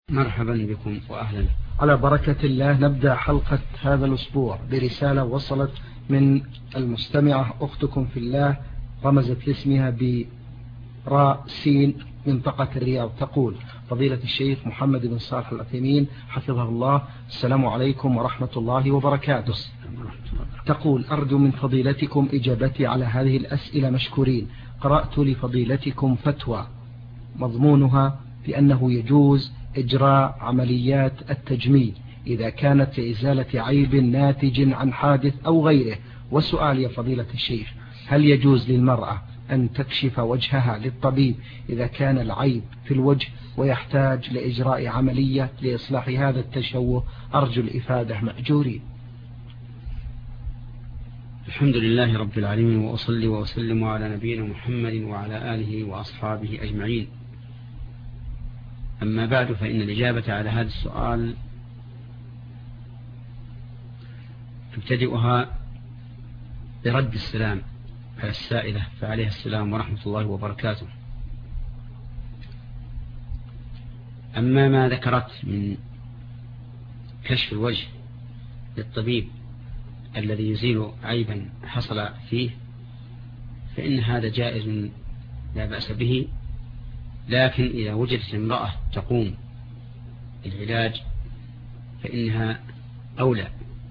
مرحبا بكم وأهلا. على بركة الله نبدأ حلقة هذا الأسبوع برسالة وصلت من المستمعة أختكم في الله، رمزت لاسمها براء سين منطقة الرياض. تقول: فضيلة الشيخ محمد بن صالح العثيمين حفظه الله، السلام عليكم ورحمة الله وبركاته. تقول: أرجو من فضيلتكم إجابتي على هذه الأسئلة مشكورين. قرأت لفضيلتكم فتوى مضمونها بأنه يجوز إجراء عمليات التجميل إذا كانت لإزالة عيب ناتج عن حادث أو غيره. وسؤال يا فضيلة الشيخ: هل يجوز للمرأة أن تكشف وجهها للطبيب إذا كان العيب في الوجه ويحتاج لإجراء عملية لإصلاح هذا التشوه؟ أرجو الإفادة مأجورين. الحمد لله رب العالمين، وأصلي وأسلم على نبينا محمد وعلى آله وأصحابه أجمعين. أما بعد، فإن الإجابة على هذا السؤال تبتدئها برد السلام على السائلة، فعليها السلام ورحمة الله وبركاته. أما ما ذكرت من كشف الوجه للطبيب الذي يزيل عيبا حصل فيه، فإن هذا جائز لا بأس به، لكن إذا وجدت امرأة تقوم بالعلاج فإنها أولى،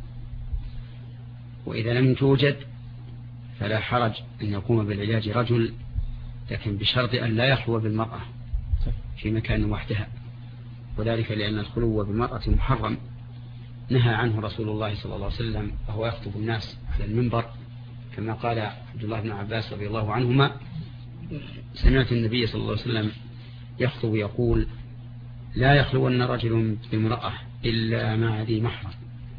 وإذا لم توجد فلا حرج أن يقوم بالعلاج رجل، لكن بشرط أن لا يخلو بالمرأة في مكان وحدها، وذلك لأن الخلو بالمرأة محرم، نهى عنه رسول الله صلى الله عليه وسلم وهو يخطب الناس على المنبر، كما قال عبد الله بن عباس رضي الله عنهما: سمعت النبي صلى الله عليه وسلم يخطب يقول: لا يخلون رجل بامرأة إلا مع ذي محرم.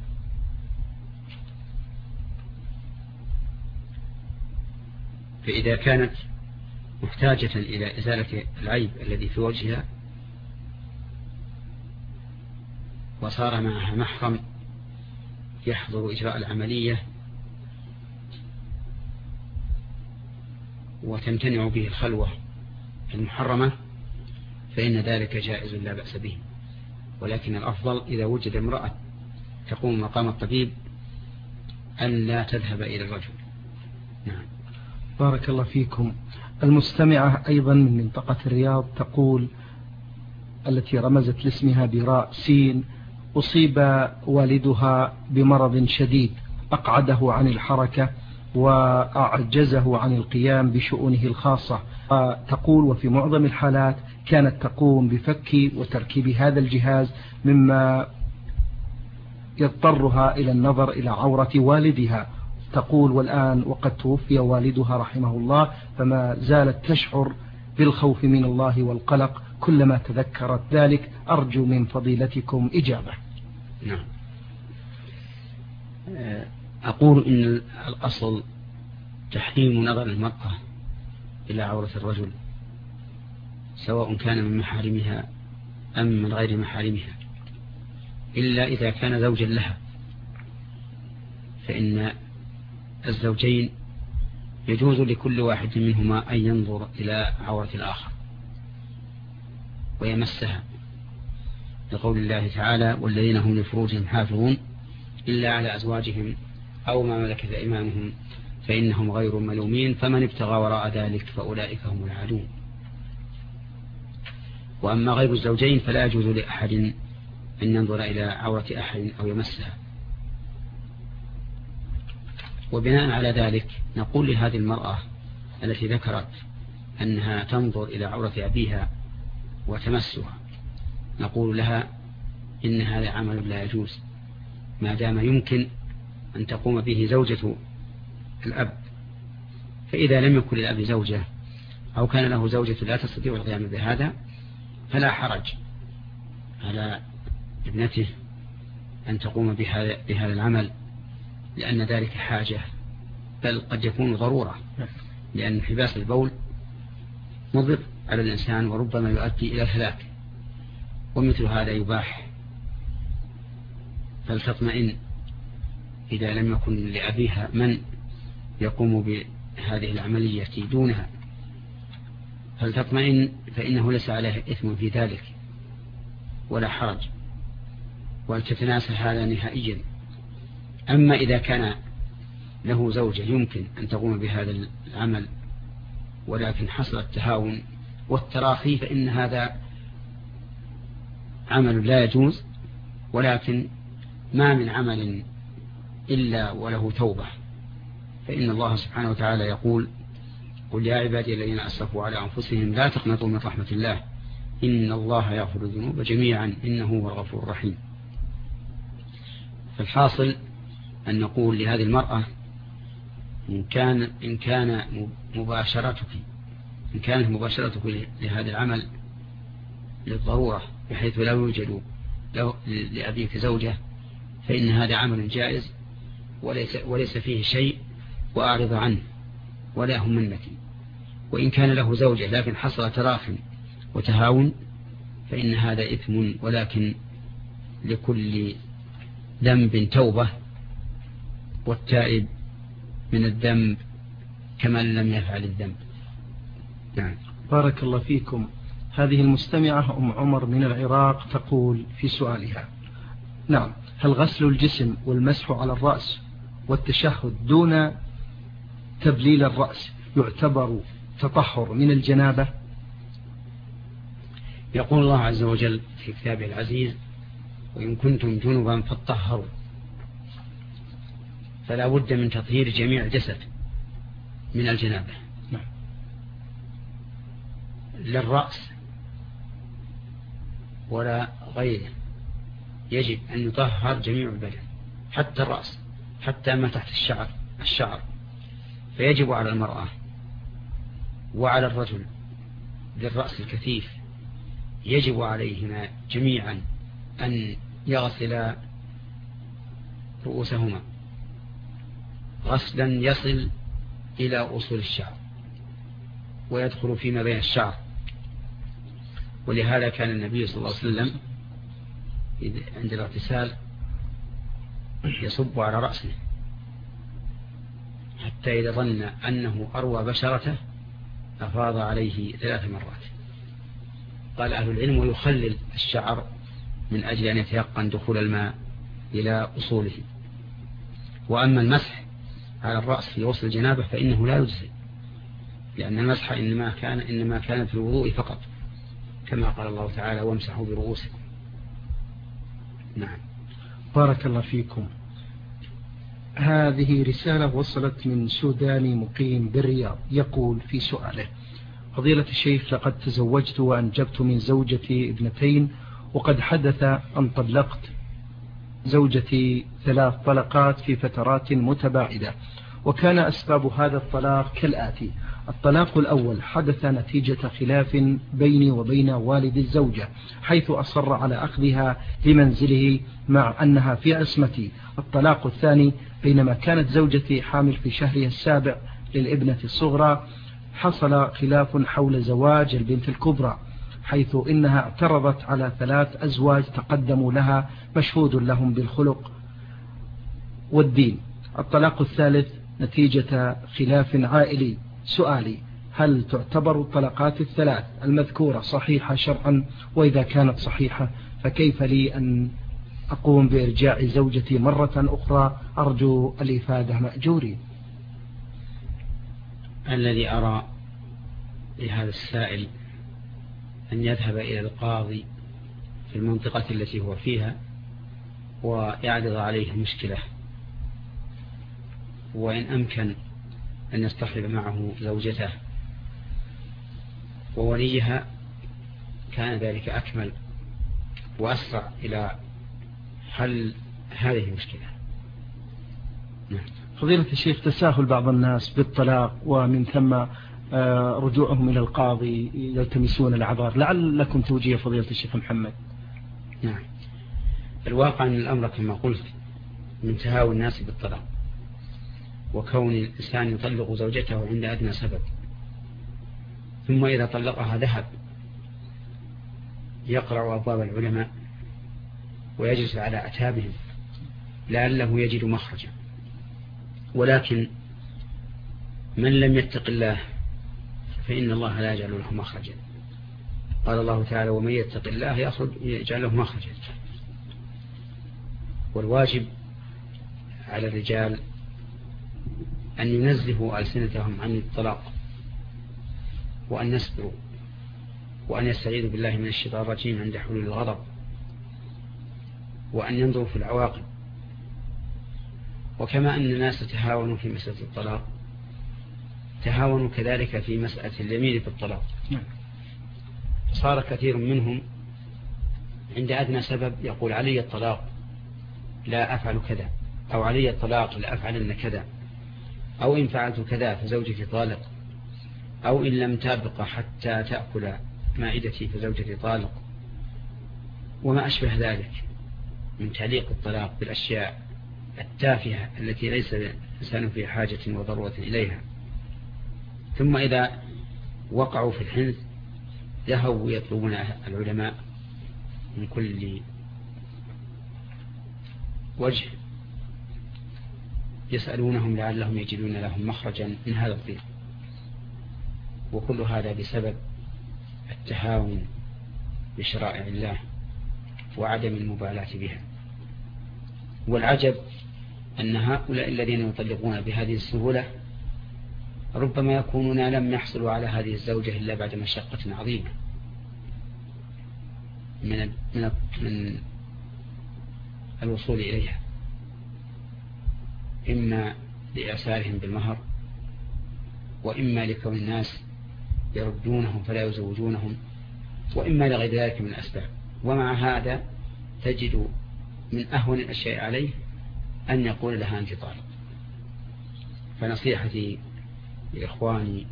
فإذا كانت محتاجة إلى إزالة العيب الذي في وجهها وصار معها محرم يحضر إجراء العملية وتمتنع به الخلوة المحرمة، فإن ذلك جائز لا بأس به، ولكن الأفضل إذا وجد امرأة تقوم مقام الطبيب أن لا تذهب إلى الرجل. نعم. بارك الله فيكم. المستمعة أيضا من منطقة الرياض تقول، التي رمزت لاسمها براء سين: أصيب والدها بمرض شديد أقعده عن الحركة وأعجزه عن القيام بشؤونه الخاصة. تقول: وفي معظم الحالات كانت تقوم بفك وتركيب هذا الجهاز، مما يضطرها إلى النظر إلى عورة والدها. تقول: والآن وقد توفي والدها رحمه الله، فما زالت تشعر بالخوف من الله والقلق كلما تذكرت ذلك. أرجو من فضيلتكم إجابة. نعم. أقول إن الأصل تحريم نظر المرأة إلى عورة الرجل، سواء كان من محارمها أم من غير محارمها، إلا إذا كان زوجا لها، فإن الزوجين يجوز لكل واحد منهما أن ينظر إلى عورة الآخر ويمسها، لقول الله تعالى: والذين هم لفروجهم حافظون إلا على أزواجهم أو ما ملكت أيمانهم فإنهم غير ملومين فمن ابتغى وراء ذلك فأولئك هم العادون. وأما غير الزوجين فلا يجوز لأحد أن ينظر إلى عورة أحد أو يمسها. وبناء على ذلك نقول لهذه المرأة التي ذكرت أنها تنظر إلى عورة أبيها وتمسها، نقول لها: إن هذا عمل لا يجوز ما دام يمكن أن تقوم به زوجة الأب. فإذا لم يكن للأب زوجة أو كان له زوجة لا تستطيع القيام بهذا، فلا حرج على ابنته أن تقوم بهذا العمل، لأن ذلك حاجة، بل قد يكون ضرورة، لأن انحباس البول مضر على الإنسان وربما يؤدي إلى الهلاك، ومثل هذا يباح. فلتطمئن إذا لم يكن لأبيها من يقوم بهذه العملية دونها، فلتطمئن فإنه ليس عليه إثم في ذلك، ولا حرج، وأن تتناسى هذا نهائيا. أما إذا كان له زوجة يمكن أن تقوم بهذا العمل ولكن حصل التهاون والتراخي فإن هذا عمل لا يجوز، ولكن ما من عمل إلا وله توبة، فإن الله سبحانه وتعالى يقول: قل يا عبادي الذين أسرفوا على أنفسهم لا تقنطوا من رحمة الله إن الله يغفر الذنوب جميعا إنه هو الغفور الرحيم. فالحاصل أن نقول لهذه المرأة إن كانت مباشرتك لهذا العمل للضرورة بحيث لا يوجد لأبيك زوجة فإن هذا عمل جائز وليس فيه شيء وأعرض عنه ولا يهمنك. وإن كان له زوجة لكن حصل تراخ وتهاون فإن هذا إثم، ولكن لكل ذنب توبة، والتائب من الذنب كمن لم يفعل الذنب. نعم. بارك الله فيكم. هذه المستمعة أم عمر من العراق تقول في سؤالها: نعم، هل غسل الجسم والمسح على الرأس والتشهد دون تبليل الرأس يعتبر تطهر من الجنابة؟ يقول الله عز وجل في كتابه العزيز: وإن كنتم جنبا فاطهروا. فلا بد من تطهير جميع الجسد من الجنابة. نعم. للرأس ولا غيره، يجب أن يطهر جميع البدن حتى الرأس، حتى ما تحت الشعر. فيجب على المرأة وعلى الرجل للرأس الكثيف يجب عليهما جميعا أن يغسلا رؤوسهما غسلا يصل إلى أصول الشعر ويدخل فيما بين الشعر. ولهذا كان النبي صلى الله عليه وسلم عند الاغتسال يصب على رأسه حتى إذا ظن أنه أروى بشرته أفاض عليه 3 مرات. قال أهل العلم: ويخلل الشعر من أجل أن يتيقن دخول الماء إلى أصوله. وأما المسح على الرأس في غسل الجنابة فإنه لا يجزي، لأن المسح إنما كان في الوضوء فقط، كما قال الله تعالى: وامسحوا برؤوسكم. نعم. بارك الله فيكم. هذه رسالة وصلت من سوداني مقيم بالرياض، يقول في سؤاله: فضيلة الشيخ، لقد تزوجت وأنجبت من زوجتي 2، وقد حدث أن طلقت زوجتي 3 طلقات في فترات متباعدة، وكان أسباب هذا الطلاق كالآتي: الطلاق الأول حدث نتيجة خلاف بيني وبين والد الزوجة، حيث أصر على أخذها لمنزله مع أنها في عصمتي. الطلاق الثاني بينما كانت زوجتي حامل في شهرها السابع للابنة الصغرى، حصل خلاف حول زواج البنت الكبرى، حيث إنها اعترضت على 3 أزواج تقدموا لها مشهود لهم بالخلق والدين. الطلاق الثالث نتيجة خلاف عائلي. سؤالي: هل تعتبر الطلقات ال3 المذكورة صحيحة شرعا؟ وإذا كانت صحيحة فكيف لي أن أقوم بإرجاع زوجتي مرة أخرى؟ أرجو الإفادة مأجورين. الذي أرى لهذا السائل أن يذهب إلى القاضي في المنطقة التي هو فيها ويعرض عليه المشكلة، وإن أمكن أن يصطحب معه زوجته ووليها كان ذلك أكمل وأسرع إلى حل هذه المشكلة. نعم. فضيلة الشيخ، تساهل بعض الناس بالطلاق ومن ثم رجوعهم إلى القاضي يلتمسون الأعذار، لعلكم توجيه فضيلة الشيخ محمد. نعم. الواقع أن الأمر كما قلت من تهاون الناس بالطلاق، وكون الإنسان يطلق زوجته عند أدنى سبب، ثم إذا طلقها ذهب يقرع أبواب العلماء ويجلس على أتابهم لعله يجد مخرجا. ولكن من لم يتق الله فإن الله لا يجعل له مخرجا. قال الله تعالى ومن يتق الله يجعل له مخرجا. والواجب على الرجال أن ينزهوا ألسنتهم عن الطلاق، وأن يصبروا، وأن يستعيذوا بالله من الشيطان الرجيم عند حلول الغضب، وأن ينظروا في العواقب. وكما أن الناس تهاونوا في مسألة الطلاق تهاونوا كذلك في مسألة اليمين في الطلاق. صار كثير منهم عند أدنى سبب يقول علي الطلاق لا أفعل كذا، أو علي الطلاق لا أفعلن كذا، أو إن فعلت كذا فزوجتي طالق، أو إن لم تبق حتى تأكل مائدتي فزوجتي طالق، وما أشبه ذلك من تعليق الطلاق بالأشياء التافهة التي ليس الإنسان في حاجة وضرورة إليها. ثم إذا وقعوا في الحنث ذهبوا يطلبون العلماء من كل وجه، يسألونهم لعلهم يجدون لهم مخرجا من هذا الضيق. وكل هذا بسبب التهاون بشرائع الله وعدم المبالاة بها. والعجب أن هؤلاء الذين يطلقون بهذه السهولة ربما يكونون لم يحصلوا على هذه الزوجة إلا بعد مشقة عظيمة من الوصول إليها، إما لإعسارهم بالمهر، وإما لكون الناس يردونهم فلا يزوجونهم، وإما لغير ذلك من الأسباب. ومع هذا تجد من أهون الأشياء عليه أن يقول لها أنت طالق. فنصيحتي لإخواني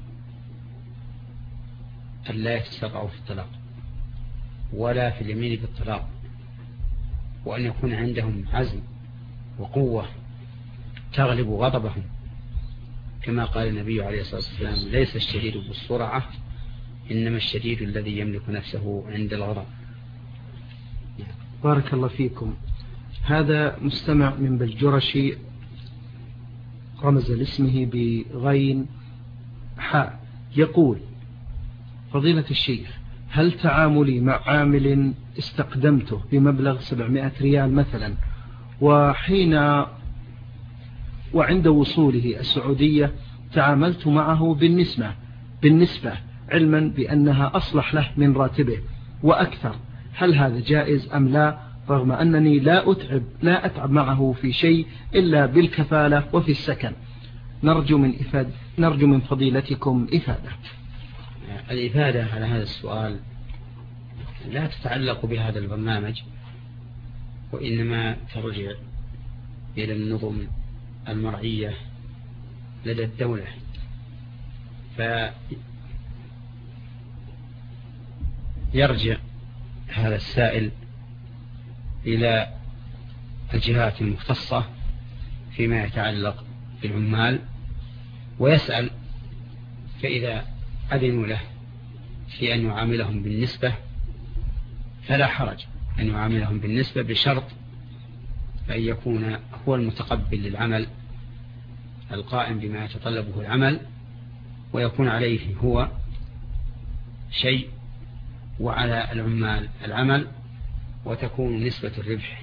أن لا يتسرعوا في الطلاق ولا في اليمين بالطلاق، وأن يكون عندهم عزم وقوة تغلب غضبهم، كما قال النبي عليه الصلاة والسلام ليس الشديد بالسرعة إنما الشديد الذي يملك نفسه عند الغضب. بارك الله فيكم. هذا مستمع من بلجرشي رمز لاسمه بغين حاء، يقول فضيلة الشيخ هل تعاملي مع عامل استقدمته بمبلغ 700 ريال مثلا، وعند وصوله السعودية تعاملت معه بالنسبة علما بأنها أصلح له من راتبه وأكثر، هل هذا جائز أم لا، رغم أنني لا أتعب معه في شيء إلا بالكفالة وفي السكن؟ نرجو من فضيلتكم إفادة. الإفادة على هذا السؤال لا تتعلق بهذا البرنامج، وإنما ترجع إلى النظم المرعية لدى الدولة. فيرجع هذا السائل إلى الجهات المختصة فيما يتعلق بالعمال ويسأل، فإذا أذنوا له في أن يعاملهم بالنسبة فلا حرج أن يعاملهم بالنسبة، بشرط أن يكون هو المتقبل للعمل القائم بما يتطلبه العمل، ويكون عليه هو شيء وعلى العمال العمل، وتكون نسبة الربح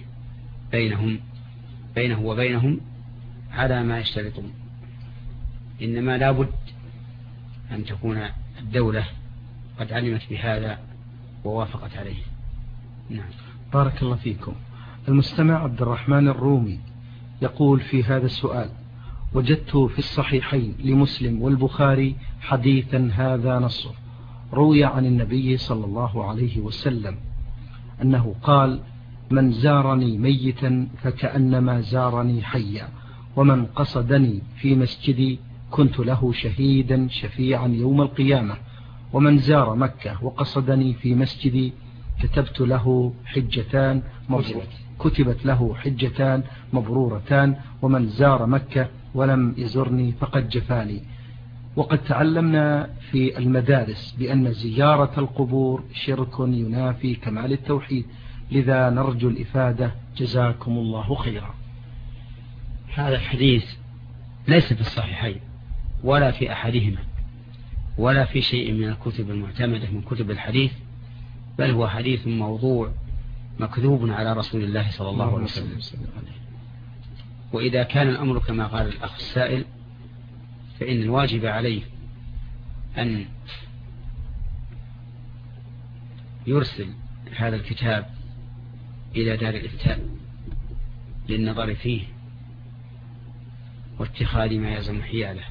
بينه وبينهم على ما يشترطون. إنما لا بد أن تكون الدولة قد علمت بهذا ووافقت عليه. نعم. بارك الله فيكم. المستمع عبد الرحمن الرومي يقول في هذا السؤال وجدت في الصحيحين لمسلم والبخاري حديثا هذا نصه روي عن النبي صلى الله عليه وسلم أنه قال من زارني ميتا فكأنما زارني حيا، ومن قصدني في مسجدي كنت له شهيدا شفيعا يوم القيامة، ومن زار مكة وقصدني في مسجدي كتبت له كتبت له حجتان مبرورتان، ومن زار مكة ولم يزرني فقد جفاني. وقد تعلمنا في المدارس بأن زيارة القبور شرك ينافي كمال التوحيد، لذا نرجو الإفادة جزاكم الله خيرا. هذا الحديث ليس في الصحيحين ولا في أحدهما ولا في شيء من الكتب المعتمدة من كتب الحديث، بل هو حديث موضوع مكذوب على رسول الله صلى الله عليه وسلم. وإذا كان الأمر كما قال الأخ السائل فإن الواجب عليه أن يرسل هذا الكتاب إلى دار الإفتاء للنظر فيه واتخاذ ما يلزم حياله،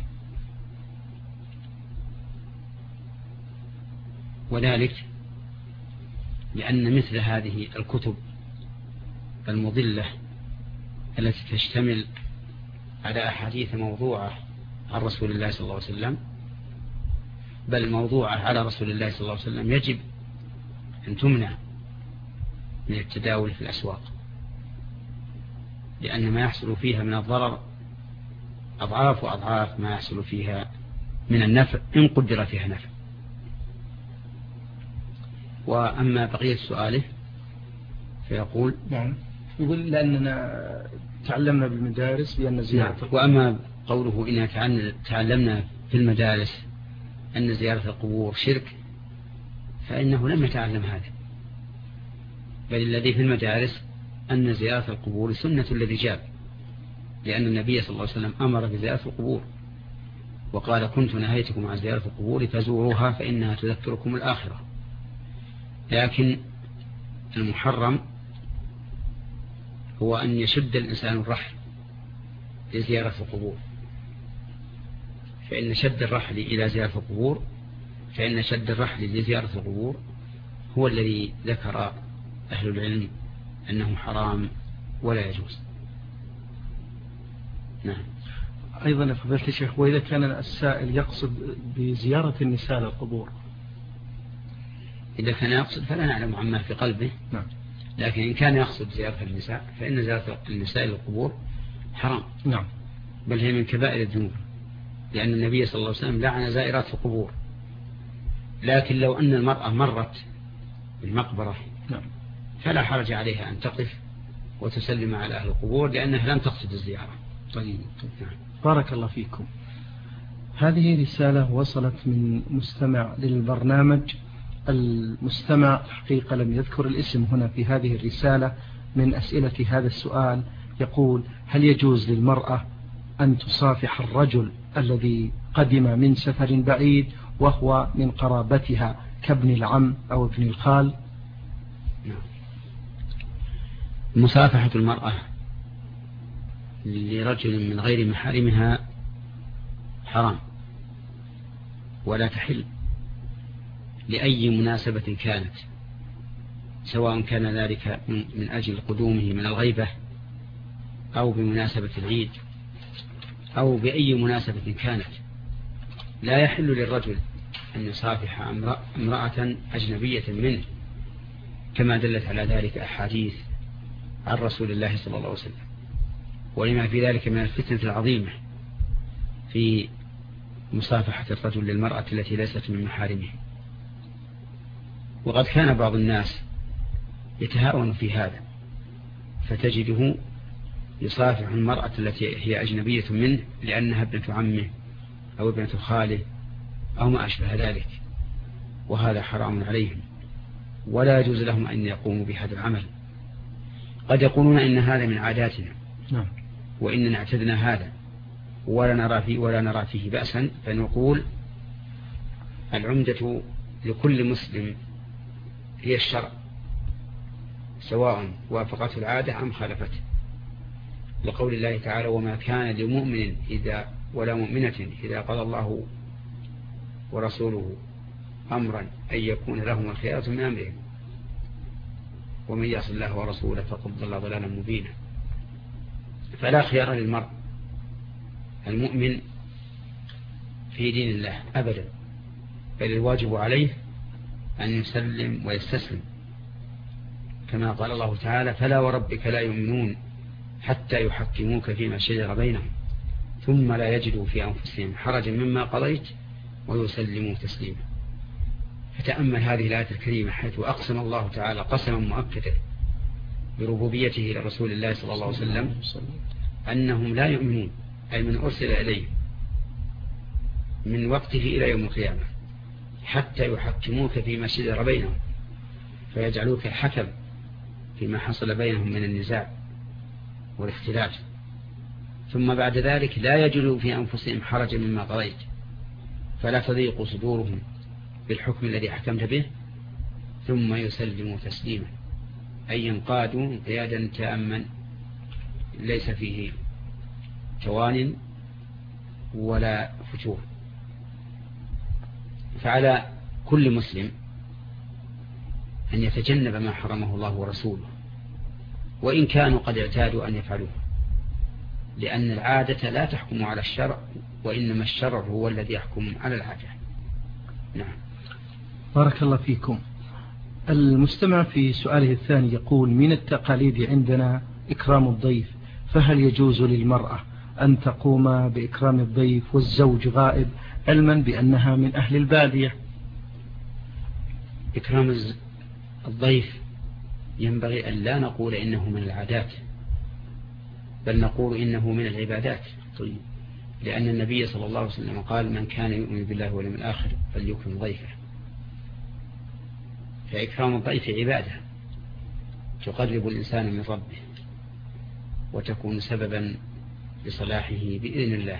وذلك لأن مثل هذه الكتب المضلة التي تشتمل على أحاديث موضوعة عن رسول الله صلى الله عليه وسلم، بل موضوعة على رسول الله صلى الله عليه وسلم، يجب أن تمنع من التداول في الأسواق، لأن ما يحصل فيها من الضرر أضعاف وأضعاف ما يحصل فيها من النفع إن قدر فيها نفع. وأما بقية سؤاله فيقول نعم، يقول لأننا تعلمنا بالمدارس بأن زيارة نعم. وأما قوله إننا تعلمنا في المدارس أن زيارة القبور شرك، فإنه لم يتعلم هذا، بل الذي في المدارس أن زيارة القبور سنة الذي جاب، لأن النبي صلى الله عليه وسلم أمر بزيارة القبور وقال كنت نهيتكم عن زيارة القبور فزوروها فإنها تذكركم الآخرة. لكن المحرم هو أن يشد الإنسان الرحل لزيارة القبور، فإن شد الرحل إلى زيارة القبور فإن شد الرحل لزيارة القبور هو الذي ذكر أهل العلم أنه حرام ولا يجوز. نعم. أيضا يا فضيلة الشيخ، وإذا كان السائل يقصد بزيارة النساء للقبور؟ إذا كان يقصد فلا نعلم عما في قلبه. نعم. لكن إن كان يقصد زيارة النساء فإن زيارة النساء للقبور حرام. نعم. بل هي من كبائر الذنوب، لأن النبي صلى الله عليه وسلم لعن زائرات القبور. لكن لو أن المرأة مرت بالمقبرة نعم فلا حرج عليها أن تقف وتسلم على أهل القبور، لأنها لم تقصد الزيارة. طيب. نعم. بارك الله فيكم. هذه رسالة وصلت من مستمع للبرنامج. المستمع حقيقة لم يذكر الاسم هنا في هذه الرسالة. من أسئلة هذا السؤال يقول: هل يجوز للمرأة أن تصافح الرجل الذي قدم من سفر بعيد وهو من قرابتها كابن العم أو ابن الخال؟ مصافحة المرأة لرجل من غير محارمها حرام ولا تحل لأي مناسبة كانت، سواء كان ذلك من أجل قدومه من الغيبة أو بمناسبة العيد أو بأي مناسبة كانت. لا يحل للرجل أن يصافح امرأة أجنبية منه، كما دلت على ذلك أحاديث عن رسول الله صلى الله عليه وسلم، ولما في ذلك من الفتنة العظيمة في مصافحة الرجل للمرأة التي ليست من محارمه. وقد كان بعض الناس يتهاون في هذا، فتجده يصافح المرأة التي هي أجنبية منه لأنها ابنة عمه أو ابنة خاله أو ما أشبه ذلك، وهذا حرام عليهم ولا يجوز لهم أن يقوموا بهذا العمل. قد يقولون إن هذا من عاداتنا وإننا اعتدنا هذا ولا نرى فيه بأسا، فنقول العمدة لكل مسلم هي الشرع، سواء وافقته العادة أم خالفته، لقول الله تعالى: وما كان لمؤمن ولا مؤمنة إذا قضى الله ورسوله أمرا أن يكون لهم الخيارة من أمرهم ومن يعص الله ورسوله فقد ضل ضلالا مبينا. فلا خيار للمرء المؤمن في دين الله أبدا، بل الواجب عليه أن يسلم ويستسلم، كما قال الله تعالى: فلا وربك لا يؤمنون حتى يحكموك فيما شجر بينهم ثم لا يجدوا في أنفسهم حرجا مما قضيت ويسلموا تسليما. فتأمل هذه الآية الكريمة حيث أقسم الله تعالى قسما مؤكدا بربوبيته لرسول الله صلى الله عليه وسلم أنهم لا يؤمنون، أي من أرسل إليه من وقته إلى يوم القيامة، حتى يحكموك فيما شجر بينهم، فيجعلوك حكم فيما حصل بينهم من النزاع والاختلاف، ثم بعد ذلك لا يجدوا في أنفسهم حرجا مما قضيت، فلا تضيق صدورهم بالحكم الذي حكمت به، ثم يسلموا تسليما، أي ينقادوا انقيادا تاما ليس فيه توان ولا فتور. فعلى كل مسلم أن يتجنب ما حرمه الله ورسوله، وإن كانوا قد اعتادوا أن يفعلوه، لأن العادة لا تحكم على الشرع، وإنما الشرع هو الذي يحكم على العادة. نعم. بارك الله فيكم. المستمع في سؤاله الثاني يقول: من التقاليد عندنا إكرام الضيف، فهل يجوز للمرأة أن تقوم بإكرام الضيف والزوج غائب علما بأنها من أهل البادية؟ إكرام الضيف ينبغي أن لا نقول إنه من العادات، بل نقول إنه من العبادات. طيب، لأن النبي صلى الله عليه وسلم قال: من كان يؤمن بالله واليوم الآخر فليكرم ضيفه. فإكرام الضيف عبادة تقرب الإنسان من ربه، وتكون سببا لصلاحه بإذن الله.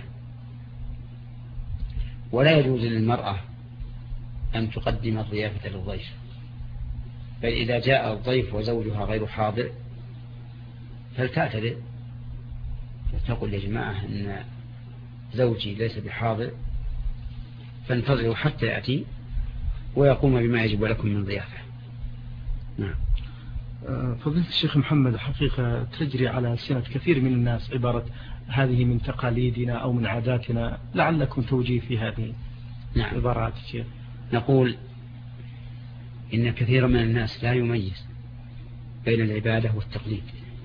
ولا يجوز للمرأة أن تقدم الضيافة للضيف، بل إذا جاء الضيف وزوجها غير حاضر فلتعتذر، فتقول: يا جماعة إن زوجي ليس بحاضر، فانتظروا حتى يأتي ويقوم بما يجب لكم من ضيافة. نعم. فضيلة الشيخ محمد، حقيقة تجري على سنة كثير من الناس عبارة هذه من تقاليدنا أو من عاداتنا، لعلكم توجيه في هذه العبارات. الشيخ نقول إن كثير من الناس لا يميز بين العبادة والتقليد،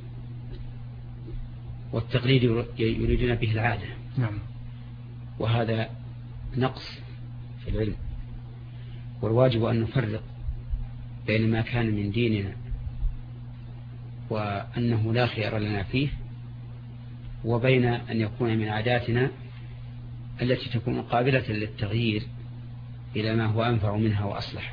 والتقليد يريدون به العادة. نعم. وهذا نقص في العلم، والواجب أن نفرق بين ما كان من ديننا وأنه لا خير لنا فيه، وبين أن يكون من عاداتنا التي تكون قابلة للتغيير إلى ما هو أنفع منها وأصلح.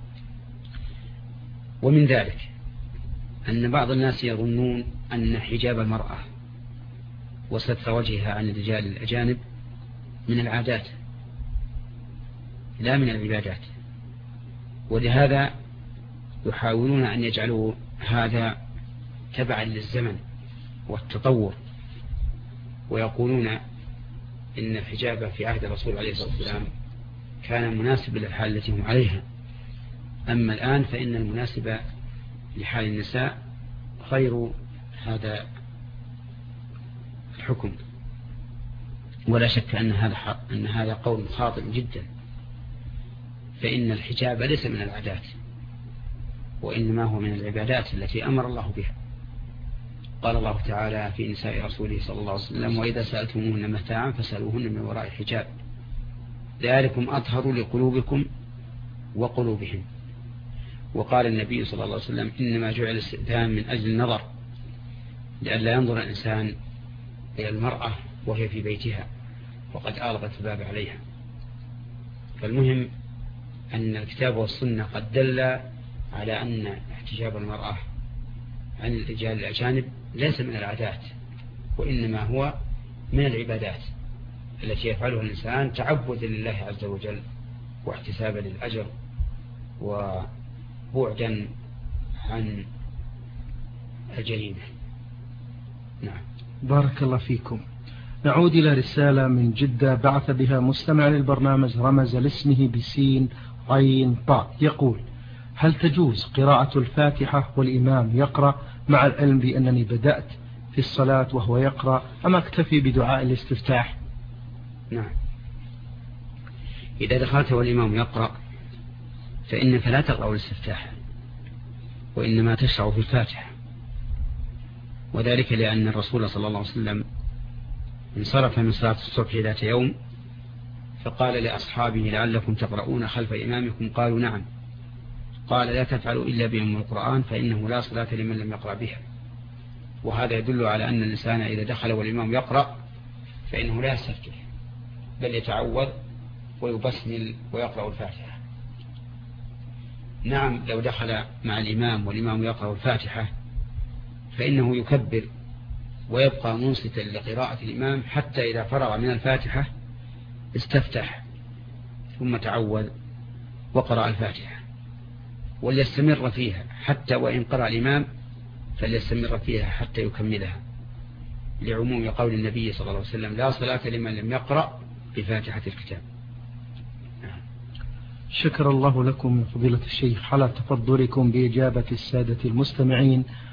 ومن ذلك أن بعض الناس يظنون أن حجاب المرأة وستر وجهها عن الرجال الأجانب من العادات لا من العبادات، ولهذا يحاولون أن يجعلوا هذا تبعا للزمن والتطور، ويقولون إن الحجاب في عهد الرسول عليه الصلاة والسلام كان مناسبا للحال التي هم عليها، أما الآن فإن المناسب لحال النساء خير هذا الحكم. ولا شك أن هذا قول خاطئ جدا، فإن الحجاب ليس من العادات، وإنما هو من العبادات التي أمر الله بها. قال الله تعالى في نساء رسوله صلى الله عليه وسلم: وإذا سألتموهن متاعا فسألوهن من وراء حجاب ذلكم أطهر لقلوبكم وقلوبهم. وقال النبي صلى الله عليه وسلم: إنما جعل الاستئذان من أجل النظر، لئلا ينظر الإنسان إلى المرأة وهي في بيتها وقد أغلقت الباب عليها. فالمهم أن الكتاب والسنة قد دل على أن احتجاب المرأة عن الرجال الأجانب ليس من العادات، وإنما هو من العبادات التي يفعلها الإنسان تعبدا لله عز وجل، واحتسابا للأجر، وبعدا عن الجريمة. نعم. بارك الله فيكم. نعود إلى رسالة من جدة بعث بها مستمع للبرنامج رمز لاسمه بسين عين طاء، يقول: هل تجوز قراءة الفاتحة والإمام يقرأ مع العلم بأنني بدأت في الصلاة وهو يقرأ، أم أكتفي بدعاء الاستفتاح؟ نعم. إذا دخلت والإمام يقرأ فإنك لا تقرأ الاستفتاح، وإنما تشرع في الفاتحة، وذلك لأن الرسول صلى الله عليه وسلم انصرف من صلاة الصبح ذات يوم فقال لأصحابه: لعلكم تقرؤون خلف إمامكم؟ قالوا: نعم. قال: لا تفعلوا إلا بأم القرآن، فإنه لا صلاة لمن لم يقرأ بها. وهذا يدل على أن الإنسان إذا دخل والإمام يقرأ فإنه لا يستفتح، بل يتعوذ ويبسمل ويقرأ الفاتحة. نعم، لو دخل مع الإمام والإمام يقرأ الفاتحة فإنه يكبر ويبقى منصتا لقراءة الإمام حتى إذا فرغ من الفاتحة استفتح ثم تعوذ وقرأ الفاتحة، وليستمر فيها حتى وإن قرأ الإمام فليستمر فيها حتى يكملها، لعموم قول النبي صلى الله عليه وسلم: لا صلاة لمن لم يقرأ بفاتحة الكتاب. شكر الله لكم فضيلة الشيخ على تفضلكم بإجابة السادة المستمعين